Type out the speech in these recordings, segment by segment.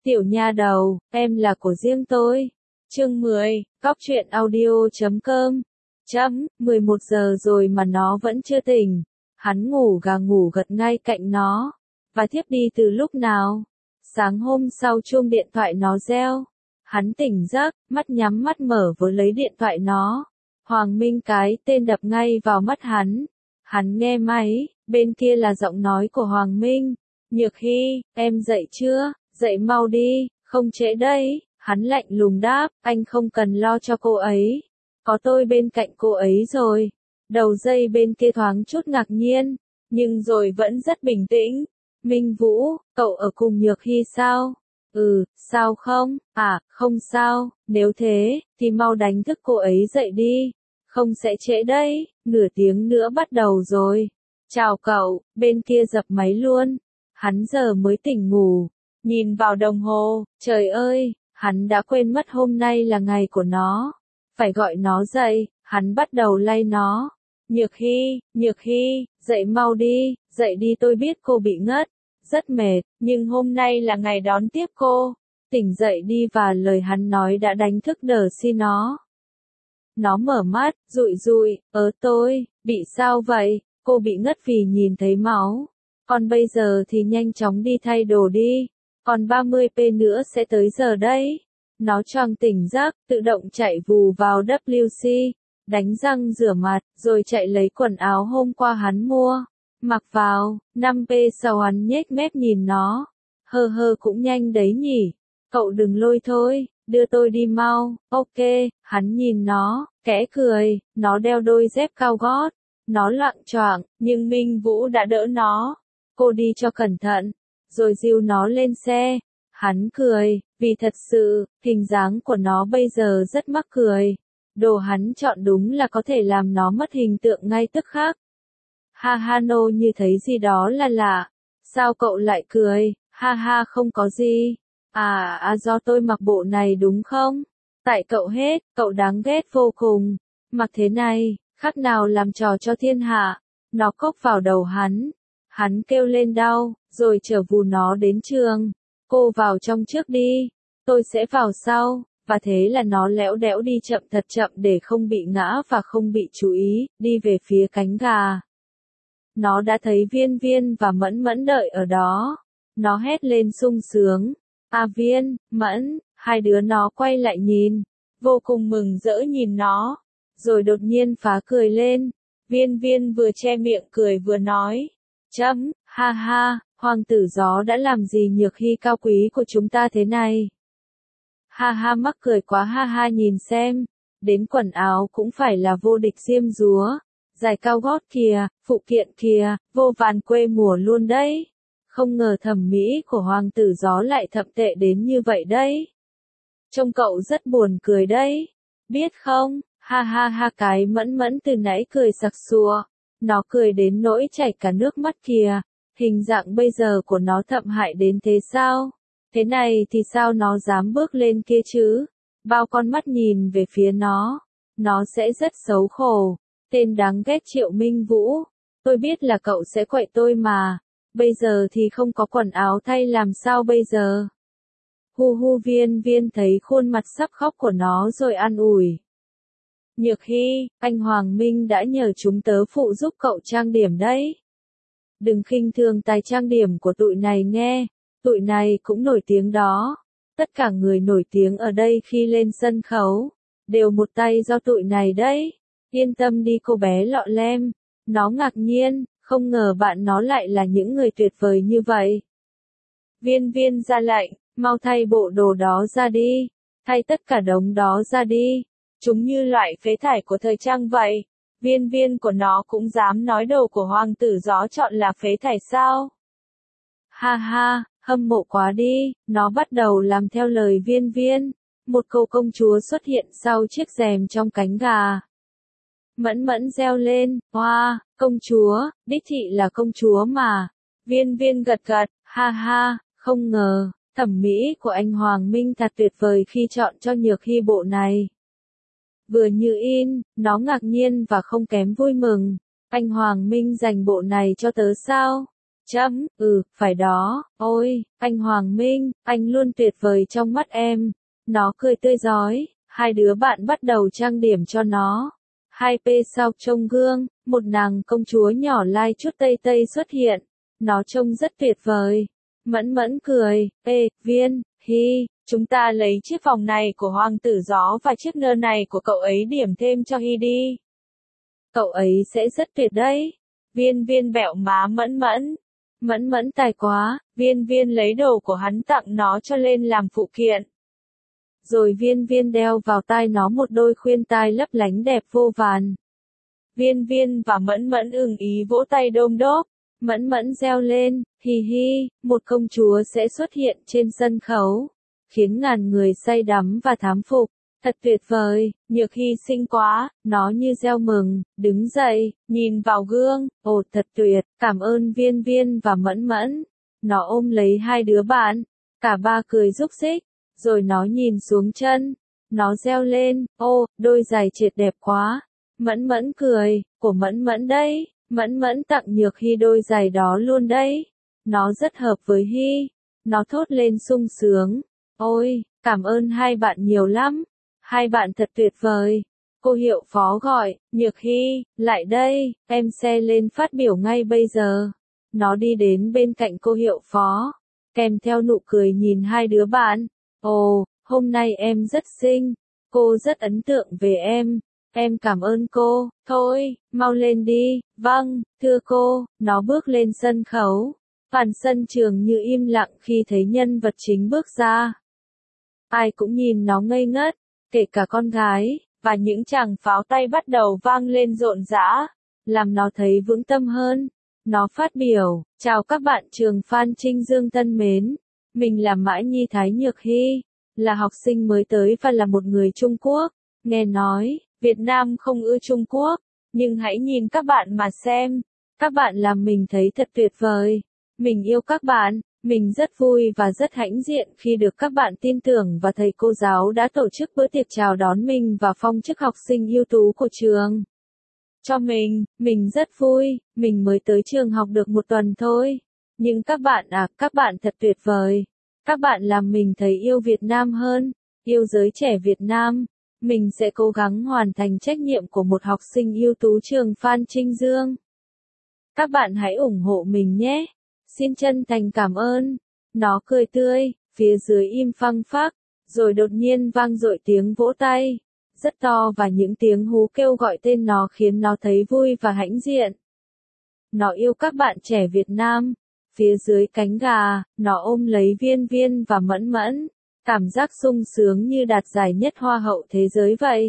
Tiểu nha đầu, em là của riêng tôi. Chương 10, Cóc truyện audio.com. 11 giờ rồi mà nó vẫn chưa tỉnh. Hắn ngủ gà ngủ gật ngay cạnh nó. Và thiếp đi từ lúc nào? Sáng hôm sau chuông điện thoại nó reo. Hắn tỉnh giấc, mắt nhắm mắt mở với lấy điện thoại nó. Hoàng Minh cái tên đập ngay vào mắt hắn. Hắn nghe máy, bên kia là giọng nói của Hoàng Minh. Nhược Hy, em dậy chưa? Dậy mau đi, không trễ đấy. Hắn lạnh lùng đáp, anh không cần lo cho cô ấy. Có tôi bên cạnh cô ấy rồi. Đầu dây bên kia thoáng chút ngạc nhiên, nhưng rồi vẫn rất bình tĩnh. Minh Vũ, cậu ở cùng Nhược Hy sao? Sao không? Không sao, nếu thế, thì mau đánh thức cô ấy dậy đi. Không sẽ trễ đấy, nửa tiếng nữa bắt đầu rồi. Chào cậu, bên kia dập máy luôn. Hắn giờ mới tỉnh ngủ, nhìn vào đồng hồ, trời ơi, hắn đã quên mất hôm nay là ngày của nó. Phải gọi nó dậy, hắn bắt đầu lay nó. Nhược Hy, dậy mau đi, dậy đi tôi biết cô bị ngất, rất mệt, nhưng hôm nay là ngày đón tiếp cô. Tỉnh dậy đi và lời hắn nói đã đánh thức Đờ-si nó. Nó mở mắt, rụi, tôi, bị sao vậy? Cô bị ngất vì nhìn thấy máu. Còn bây giờ thì nhanh chóng đi thay đồ đi. Còn 30p nữa sẽ tới giờ đấy. Nó choàng tỉnh giấc, tự động chạy vù vào WC, đánh răng rửa mặt, rồi chạy lấy quần áo hôm qua hắn mua. Mặc vào, 5p sau hắn nhếch mép nhìn nó. Hơ cũng nhanh đấy nhỉ. Cậu đừng lôi thôi, đưa tôi đi mau. Ok, hắn nhìn nó, khẽ cười, nó đeo đôi dép cao gót. Nó loạng choạng, nhưng Minh Vũ đã đỡ nó. Cô đi cho cẩn thận, rồi dìu nó lên xe. Hắn cười, vì thật sự, hình dáng của nó bây giờ rất mắc cười. Đồ hắn chọn đúng là có thể làm nó mất hình tượng ngay tức khắc. Nô như thấy gì đó là lạ. Sao cậu lại cười? Không có gì. Do tôi mặc bộ này đúng không? Tại cậu hết, cậu đáng ghét vô cùng. Mặc thế này, khác nào làm trò cho thiên hạ. Nó cốc vào đầu hắn. Hắn kêu lên đau, rồi chở vù nó đến trường. Cô vào trong trước đi, tôi sẽ vào sau. Và thế là nó lẽo đẽo đi chậm thật chậm để không bị ngã và không bị chú ý, đi về phía cánh gà. Nó đã thấy Viên Viên và Mẫn Mẫn đợi ở đó. Nó hét lên sung sướng. Viên, Mẫn, hai đứa nó quay lại nhìn, vô cùng mừng rỡ nhìn nó. Rồi đột nhiên phá cười lên. Viên Viên vừa che miệng cười vừa nói. Hoàng tử gió đã làm gì Nhược Hy cao quý của chúng ta thế này? Mắc cười quá nhìn xem. Đến quần áo cũng phải là vô địch diêm dúa. Giày cao gót kìa, phụ kiện kìa, vô vàn quê mùa luôn đấy. Không ngờ thẩm mỹ của hoàng tử gió lại thậm tệ đến như vậy đấy. Trông cậu rất buồn cười đấy. Biết không? Cái Mẫn Mẫn từ nãy cười sặc sụa. Nó cười đến nỗi chảy cả nước mắt kìa. Hình dạng bây giờ của nó thậm hại đến thế sao? Thế này thì sao nó dám bước lên kia chứ? Bao con mắt nhìn về phía nó. Nó sẽ rất xấu khổ. Tên đáng ghét Triệu Minh Vũ. Tôi biết là cậu sẽ quậy tôi mà. Bây giờ thì không có quần áo thay làm sao bây giờ? Viên Viên thấy khuôn mặt sắp khóc của nó rồi an ủi. Nhược Hy, anh Hoàng Minh đã nhờ chúng tớ phụ giúp cậu trang điểm đấy. Đừng khinh thường tài trang điểm của tụi này nghe, tụi này cũng nổi tiếng đó. Tất cả người nổi tiếng ở đây khi lên sân khấu, đều một tay do tụi này đấy. Yên tâm đi cô bé lọ lem. Nó ngạc nhiên, không ngờ bạn nó lại là những người tuyệt vời như vậy. Viên Viên ra lệnh, mau thay bộ đồ đó ra đi. Thay tất cả đống đó ra đi. Chúng như loại phế thải của thời trang vậy. Viên Viên của nó cũng dám nói đồ của hoàng tử gió chọn là phế thải sao? Hâm mộ quá đi. Nó bắt đầu làm theo lời Viên Viên. Một cô công chúa xuất hiện sau chiếc rèm trong cánh gà. Mẫn Mẫn reo lên, công chúa, đích thị là công chúa mà. Viên Viên gật gật, không ngờ, thẩm mỹ của anh Hoàng Minh thật tuyệt vời khi chọn cho Nhược Hy bộ này. Vừa như in, nó ngạc nhiên và không kém vui mừng. Anh Hoàng Minh dành bộ này cho tớ sao? Phải đó, ôi, anh Hoàng Minh, anh luôn tuyệt vời trong mắt em. Nó cười tươi rói, hai đứa bạn bắt đầu trang điểm cho nó. 2P sau trong gương, một nàng công chúa nhỏ lai chút tây tây xuất hiện. Nó trông rất tuyệt vời. Mẫn mẫn cười, ê, Viên, Hy, chúng ta lấy chiếc vòng này của Hoàng tử gió và chiếc nơ này của cậu ấy điểm thêm cho Hy đi. Cậu ấy sẽ rất tuyệt đấy. Viên Viên bẹo má Mẫn Mẫn. Mẫn Mẫn tài quá, Viên Viên lấy đồ của hắn tặng nó cho lên làm phụ kiện. Rồi Viên Viên đeo vào tai nó một đôi khuyên tai lấp lánh đẹp vô vàn. Viên Viên và Mẫn Mẫn ưng ý vỗ tay đôm đốp. Mẫn Mẫn reo lên, hi hi, một công chúa sẽ xuất hiện trên sân khấu, khiến ngàn người say đắm và thán phục. Thật tuyệt vời, Nhược Hy xinh quá, nó như reo mừng, đứng dậy, nhìn vào gương, ồ thật tuyệt, cảm ơn Viên Viên và Mẫn Mẫn. Nó ôm lấy hai đứa bạn, cả ba cười rúc rích, rồi nó nhìn xuống chân, nó reo lên, ô, đôi giày triệt đẹp quá. Mẫn Mẫn cười, của Mẫn Mẫn đây, Mẫn Mẫn tặng Nhược Hy đôi giày đó luôn đấy. Nó rất hợp với Hy, nó thốt lên sung sướng, ôi, cảm ơn hai bạn nhiều lắm. Hai bạn thật tuyệt vời. Cô hiệu phó gọi, Nhược Hy, lại đây, em xe lên phát biểu ngay bây giờ. Nó đi đến bên cạnh cô hiệu phó, kèm theo nụ cười nhìn hai đứa bạn. Ồ, hôm nay em rất xinh, cô rất ấn tượng về em cảm ơn cô, thôi, mau lên đi, vâng, thưa cô, nó bước lên sân khấu. Toàn sân trường như im lặng khi thấy nhân vật chính bước ra. Ai cũng nhìn nó ngây ngất, kể cả con gái, và những tràng pháo tay bắt đầu vang lên rộn rã, làm nó thấy vững tâm hơn. Nó phát biểu, chào các bạn trường Phan Trinh Dương thân mến, mình là Mã Nhi Thái Nhược Hy, là học sinh mới tới và là một người Trung Quốc. Nghe nói, Việt Nam không ưa Trung Quốc, nhưng hãy nhìn các bạn mà xem, các bạn làm mình thấy thật tuyệt vời. Mình yêu các bạn. Mình rất vui và rất hãnh diện khi được các bạn tin tưởng và thầy cô giáo đã tổ chức bữa tiệc chào đón mình và phong chức học sinh ưu tú của trường. Cho mình rất vui, mình mới tới trường học được một tuần thôi. Nhưng các bạn thật tuyệt vời. Các bạn làm mình thấy yêu Việt Nam hơn, yêu giới trẻ Việt Nam. Mình sẽ cố gắng hoàn thành trách nhiệm của một học sinh ưu tú trường Phan Trinh Dương. Các bạn hãy ủng hộ mình nhé. Xin chân thành cảm ơn. Nó cười tươi, phía dưới im phăng phắc, rồi đột nhiên vang dội tiếng vỗ tay, rất to và những tiếng hú kêu gọi tên nó khiến nó thấy vui và hãnh diện. Nó yêu các bạn trẻ Việt Nam. Phía dưới cánh gà, nó ôm lấy Viên Viên và Mẫn Mẫn, cảm giác sung sướng như đạt giải nhất Hoa hậu thế giới vậy.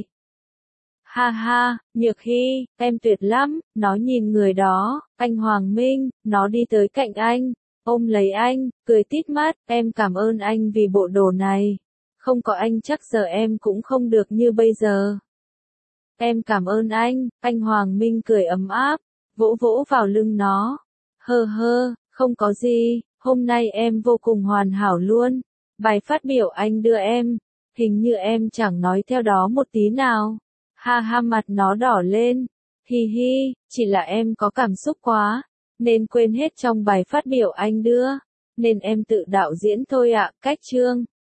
Ha ha, Nhược Hy, em tuyệt lắm, nó nhìn người đó, anh Hoàng Minh, nó đi tới cạnh anh, ôm lấy anh, cười tít mắt, em cảm ơn anh vì bộ đồ này. Không có anh chắc giờ em cũng không được như bây giờ. Em cảm ơn anh Hoàng Minh cười ấm áp, vỗ vỗ vào lưng nó. Hơ hơ, không có gì, hôm nay em vô cùng hoàn hảo luôn. Bài phát biểu anh đưa em, hình như em chẳng nói theo đó một tí nào. Ha ha mặt nó đỏ lên. Hi hi, chỉ là em có cảm xúc quá, nên quên hết trong bài phát biểu anh đưa. Nên em tự đạo diễn thôi ạ, cách chương.